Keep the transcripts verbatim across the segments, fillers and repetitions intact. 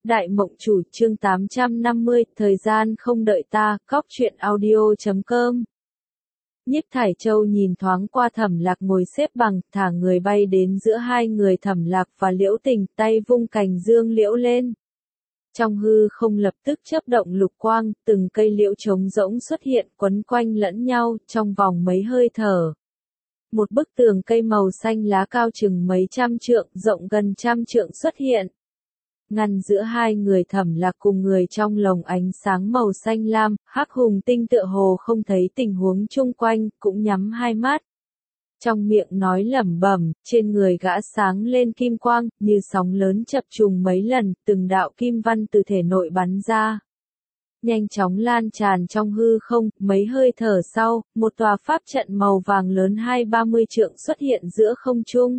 Đại mộng chủ chương tám trăm năm mươi, thời gian không đợi ta, cóc truyện audio chấm com. Nhiếp Thải Châu nhìn thoáng qua Thẩm Lạc ngồi xếp bằng, thả người bay đến giữa hai người Thẩm Lạc và Liễu Tình, tay vung cành dương liễu lên. Trong hư không lập tức chớp động lục quang, từng cây liễu trống rỗng xuất hiện quấn quanh lẫn nhau, trong vòng mấy hơi thở. Một bức tường cây màu xanh lá cao chừng mấy trăm trượng, rộng gần trăm trượng xuất hiện. Ngăn giữa hai người Thẩm Lạc cùng người trong lồng ánh sáng màu xanh lam, Hắc Hùng Tinh tựa hồ không thấy tình huống chung quanh, cũng nhắm hai mắt. Trong miệng nói lẩm bẩm, trên người gã sáng lên kim quang, như sóng lớn chập trùng mấy lần, từng đạo kim văn từ thể nội bắn ra. Nhanh chóng lan tràn trong hư không, mấy hơi thở sau, một tòa pháp trận màu vàng lớn hai ba mươi trượng xuất hiện giữa không trung.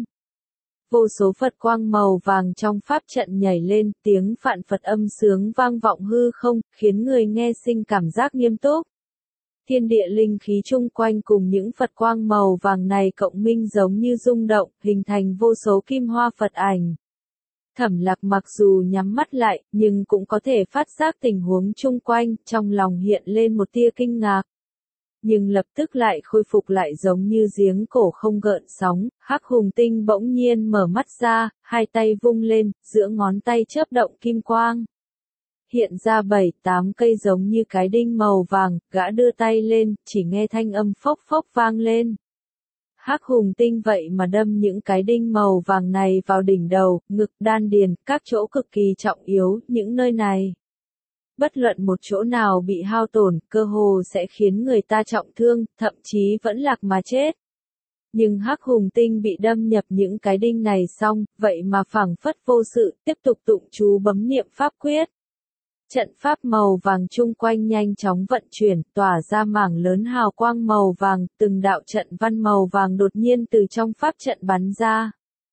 Vô số Phật quang màu vàng trong pháp trận nhảy lên, tiếng phạn Phật âm sướng vang vọng hư không, khiến người nghe sinh cảm giác nghiêm túc. Thiên địa linh khí chung quanh cùng những Phật quang màu vàng này cộng minh giống như rung động, hình thành vô số kim hoa Phật ảnh. Thẩm Lạc mặc dù nhắm mắt lại, nhưng cũng có thể phát giác tình huống chung quanh, trong lòng hiện lên một tia kinh ngạc. Nhưng lập tức lại khôi phục lại giống như giếng cổ không gợn sóng, Hắc Hùng Tinh bỗng nhiên mở mắt ra, hai tay vung lên, giữa ngón tay chớp động kim quang. Hiện ra bảy tám cây giống như cái đinh màu vàng, gã đưa tay lên, chỉ nghe thanh âm phốc phốc vang lên. Hắc Hùng Tinh vậy mà đâm những cái đinh màu vàng này vào đỉnh đầu, ngực, đan điền, các chỗ cực kỳ trọng yếu, những nơi này. Bất luận một chỗ nào bị hao tổn, cơ hồ sẽ khiến người ta trọng thương, thậm chí vẫn lạc mà chết. Nhưng Hắc Hùng Tinh bị đâm nhập những cái đinh này xong, vậy mà phảng phất vô sự, tiếp tục tụng chú bấm niệm pháp quyết. Trận pháp màu vàng chung quanh nhanh chóng vận chuyển, tỏa ra mảng lớn hào quang màu vàng, từng đạo trận văn màu vàng đột nhiên từ trong pháp trận bắn ra.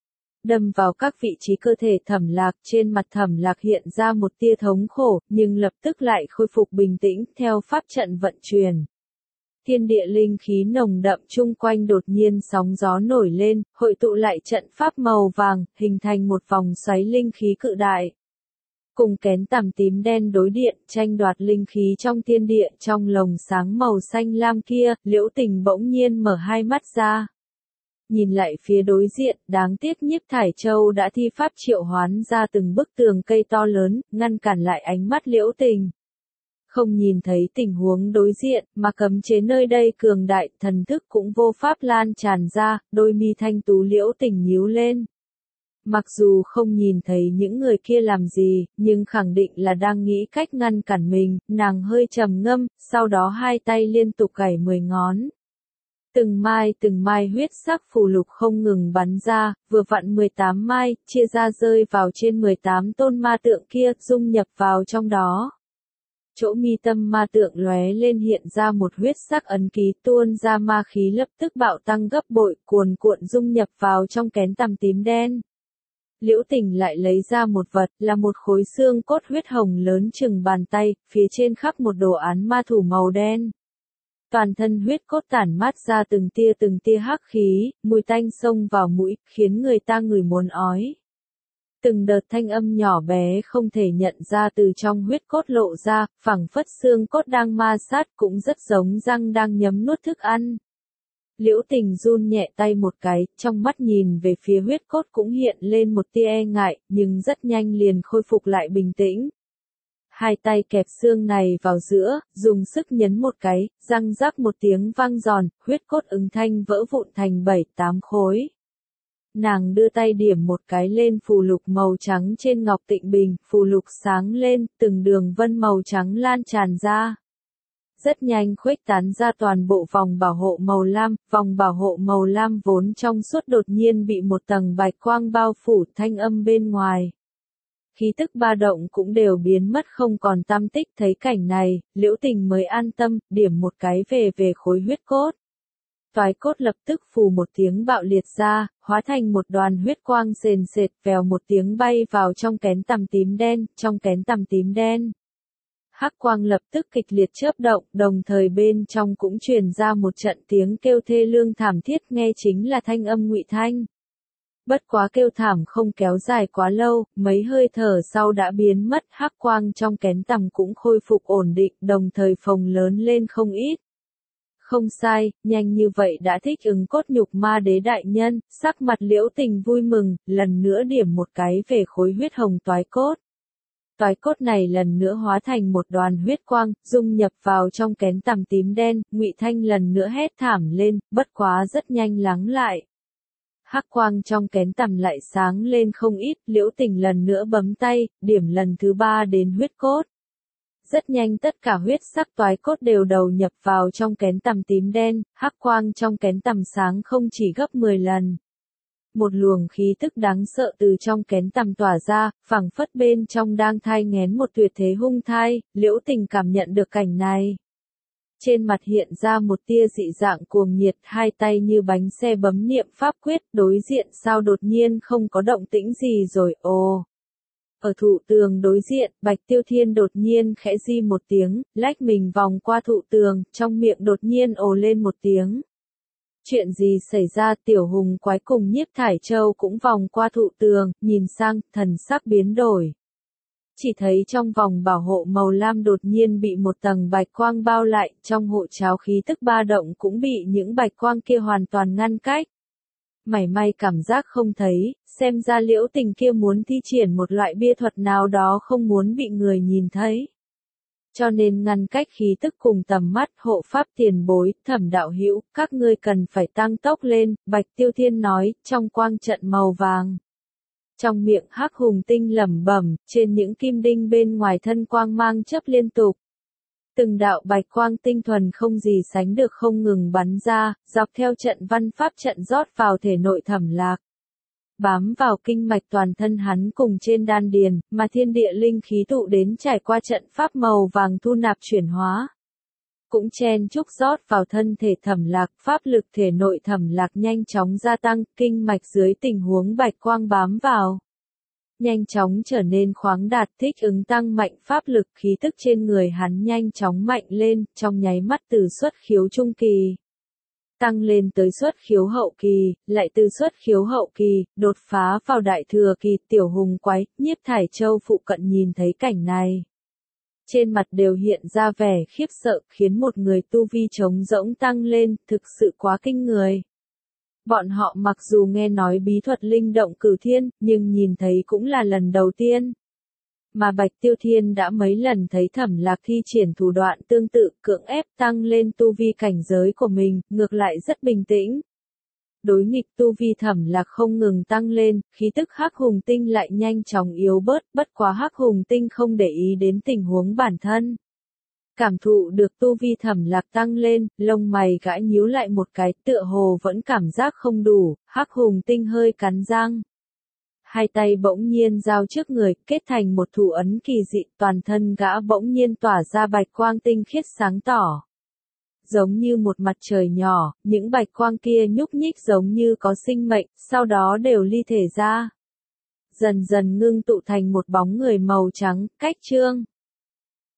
Đâm vào các vị trí cơ thể Thẩm Lạc, trên mặt Thẩm Lạc hiện ra một tia thống khổ, nhưng lập tức lại khôi phục bình tĩnh, theo pháp trận vận chuyển. Thiên địa linh khí nồng đậm chung quanh đột nhiên sóng gió nổi lên, hội tụ lại trận pháp màu vàng, hình thành một vòng xoáy linh khí cự đại. Cùng kén tằm tím đen đối điện, tranh đoạt linh khí trong thiên địa, trong lồng sáng màu xanh lam kia, Liễu Tình bỗng nhiên mở hai mắt ra. Nhìn lại phía đối diện, đáng tiếc Nhiếp Thải Châu đã thi pháp triệu hoán ra từng bức tường cây to lớn, ngăn cản lại ánh mắt Liễu Tình. Không nhìn thấy tình huống đối diện, mà cấm chế nơi đây cường đại, thần thức cũng vô pháp lan tràn ra, đôi mi thanh tú Liễu Tình nhíu lên. Mặc dù không nhìn thấy những người kia làm gì, nhưng khẳng định là đang nghĩ cách ngăn cản mình, nàng hơi trầm ngâm, sau đó hai tay liên tục gảy mười ngón. Từng mai từng mai huyết sắc phù lục không ngừng bắn ra, vừa vặn mười tám mai, chia ra rơi vào trên mười tám tôn ma tượng kia, dung nhập vào trong đó. Chỗ mi tâm ma tượng lóe lên hiện ra một huyết sắc ấn ký, tuôn ra ma khí lập tức bạo tăng gấp bội, cuồn cuộn dung nhập vào trong kén tằm tím đen. Liễu Tình lại lấy ra một vật, là một khối xương cốt huyết hồng lớn chừng bàn tay, phía trên khắc một đồ án ma thủ màu đen. Toàn thân huyết cốt tản mát ra từng tia từng tia hắc khí, mùi tanh xông vào mũi, khiến người ta ngửi muốn ói. Từng đợt thanh âm nhỏ bé không thể nhận ra từ trong huyết cốt lộ ra, phảng phất xương cốt đang ma sát, cũng rất giống răng đang nhấm nuốt thức ăn. Liễu Tình run nhẹ tay một cái, trong mắt nhìn về phía huyết cốt cũng hiện lên một tia e ngại, nhưng rất nhanh liền khôi phục lại bình tĩnh. Hai tay kẹp xương này vào giữa, dùng sức nhấn một cái, răng rắc một tiếng vang giòn, huyết cốt ứng thanh vỡ vụn thành bảy tám khối. Nàng đưa tay điểm một cái lên phù lục màu trắng trên ngọc tịnh bình, phù lục sáng lên, từng đường vân màu trắng lan tràn ra. Rất nhanh khuếch tán ra toàn bộ vòng bảo hộ màu lam, vòng bảo hộ màu lam vốn trong suốt đột nhiên bị một tầng bạch quang bao phủ, thanh âm bên ngoài. Khí tức ba động cũng đều biến mất không còn tăm tích, thấy cảnh này, Liễu Tình mới an tâm, điểm một cái về về khối huyết cốt. Toái cốt lập tức phù một tiếng bạo liệt ra, hóa thành một đoàn huyết quang sền sệt, vèo một tiếng bay vào trong kén tằm tím đen, trong kén tằm tím đen. Hắc quang lập tức kịch liệt chớp động, đồng thời bên trong cũng truyền ra một trận tiếng kêu thê lương thảm thiết, nghe chính là thanh âm Ngụy Thanh. Bất quá kêu thảm không kéo dài quá lâu, mấy hơi thở sau đã biến mất, hắc quang trong kén tằm cũng khôi phục ổn định, đồng thời phồng lớn lên không ít. Không sai, nhanh như vậy đã thích ứng cốt nhục ma đế đại nhân, sắc mặt Liễu Tình vui mừng, lần nữa điểm một cái về khối huyết hồng toái cốt. Toái cốt này lần nữa hóa thành một đoàn huyết quang, dung nhập vào trong kén tằm tím đen, Ngụy Thanh lần nữa hét thảm lên, bất quá rất nhanh lắng lại. Hắc quang trong kén tằm lại sáng lên không ít, Liễu Tình lần nữa bấm tay, điểm lần thứ ba đến huyết cốt. Rất nhanh tất cả huyết sắc toái cốt đều đầu nhập vào trong kén tằm tím đen, hắc quang trong kén tằm sáng không chỉ gấp mười lần. Một luồng khí tức đáng sợ từ trong kén tằm tỏa ra, phảng phất bên trong đang thai nghén một tuyệt thế hung thai, Liễu Tình cảm nhận được cảnh này. Trên mặt hiện ra một tia dị dạng cuồng nhiệt, hai tay như bánh xe bấm niệm pháp quyết, đối diện sao đột nhiên không có động tĩnh gì rồi, ồ. Ở thụ tường đối diện, Bạch Tiêu Thiên đột nhiên khẽ di một tiếng, lách mình vòng qua thụ tường, trong miệng đột nhiên ồ lên một tiếng. Chuyện gì xảy ra? Tiểu hùng quái cùng Nhiếp Thải Châu cũng vòng qua thụ tường, nhìn sang, thần sắc biến đổi. Chỉ thấy trong vòng bảo hộ màu lam đột nhiên bị một tầng bạch quang bao lại, trong hộ cháo khí tức ba động cũng bị những bạch quang kia hoàn toàn ngăn cách. Mảy may cảm giác không thấy, xem ra Liễu Tình kia muốn thi triển một loại bia thuật nào đó không muốn bị người nhìn thấy. Cho nên ngăn cách khí tức cùng tầm mắt, hộ pháp tiền bối, Thẩm đạo hữu, các ngươi cần phải tăng tốc lên, Bạch Tiêu Thiên nói, trong quang trận màu vàng. Trong miệng hắc hùng tinh lẩm bẩm, trên những kim đinh bên ngoài thân quang mang chớp liên tục. Từng đạo bạch quang tinh thuần không gì sánh được không ngừng bắn ra, dọc theo trận văn pháp trận rót vào thể nội Thẩm Lạc. Bám vào kinh mạch toàn thân hắn cùng trên đan điền, mà thiên địa linh khí tụ đến trải qua trận pháp màu vàng thu nạp chuyển hóa. Cũng chen chúc rót vào thân thể Thẩm Lạc, pháp lực thể nội Thẩm Lạc nhanh chóng gia tăng, kinh mạch dưới tình huống bạch quang bám vào. Nhanh chóng trở nên khoáng đạt, thích ứng tăng mạnh pháp lực, khí tức trên người hắn nhanh chóng mạnh lên, trong nháy mắt từ xuất khiếu trung kỳ. Tăng lên tới xuất khiếu hậu kỳ, lại từ xuất khiếu hậu kỳ, đột phá vào đại thừa kỳ. Tiểu hùng quái, Nhiếp Thải Châu phụ cận nhìn thấy cảnh này. Trên mặt đều hiện ra vẻ khiếp sợ, khiến một người tu vi trống rỗng tăng lên, thực sự quá kinh người. Bọn họ mặc dù nghe nói bí thuật linh động cửu thiên, nhưng nhìn thấy cũng là lần đầu tiên. Mà Bạch Tiêu Thiên đã mấy lần thấy Thẩm Lạc thi triển thủ đoạn tương tự, cưỡng ép tăng lên tu vi cảnh giới của mình, ngược lại rất bình tĩnh. Đối nghịch tu vi Thẩm Lạc không ngừng tăng lên, khí tức hắc hùng tinh lại nhanh chóng yếu bớt, bất quá hắc hùng tinh không để ý đến tình huống bản thân. Cảm thụ được tu vi Thẩm Lạc tăng lên, lông mày gãi nhíu lại một cái, tựa hồ vẫn cảm giác không đủ, hắc hùng tinh hơi cắn răng. Hai tay bỗng nhiên giao trước người, kết thành một thủ ấn kỳ dị, toàn thân gã bỗng nhiên tỏa ra bạch quang tinh khiết sáng tỏ. Giống như một mặt trời nhỏ, những bạch quang kia nhúc nhích giống như có sinh mệnh, sau đó đều ly thể ra. Dần dần ngưng tụ thành một bóng người màu trắng, cách trương.